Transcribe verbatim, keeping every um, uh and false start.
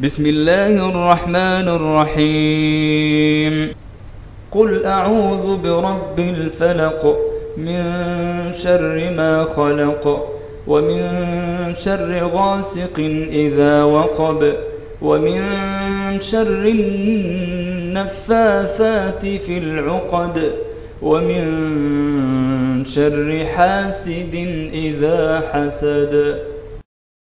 بسم الله الرحمن الرحيم قل أعوذ برب الفلق من شر ما خلق ومن شر غاسق إذا وقب ومن شر النفاثات في العقد ومن شر حاسد إذا حسد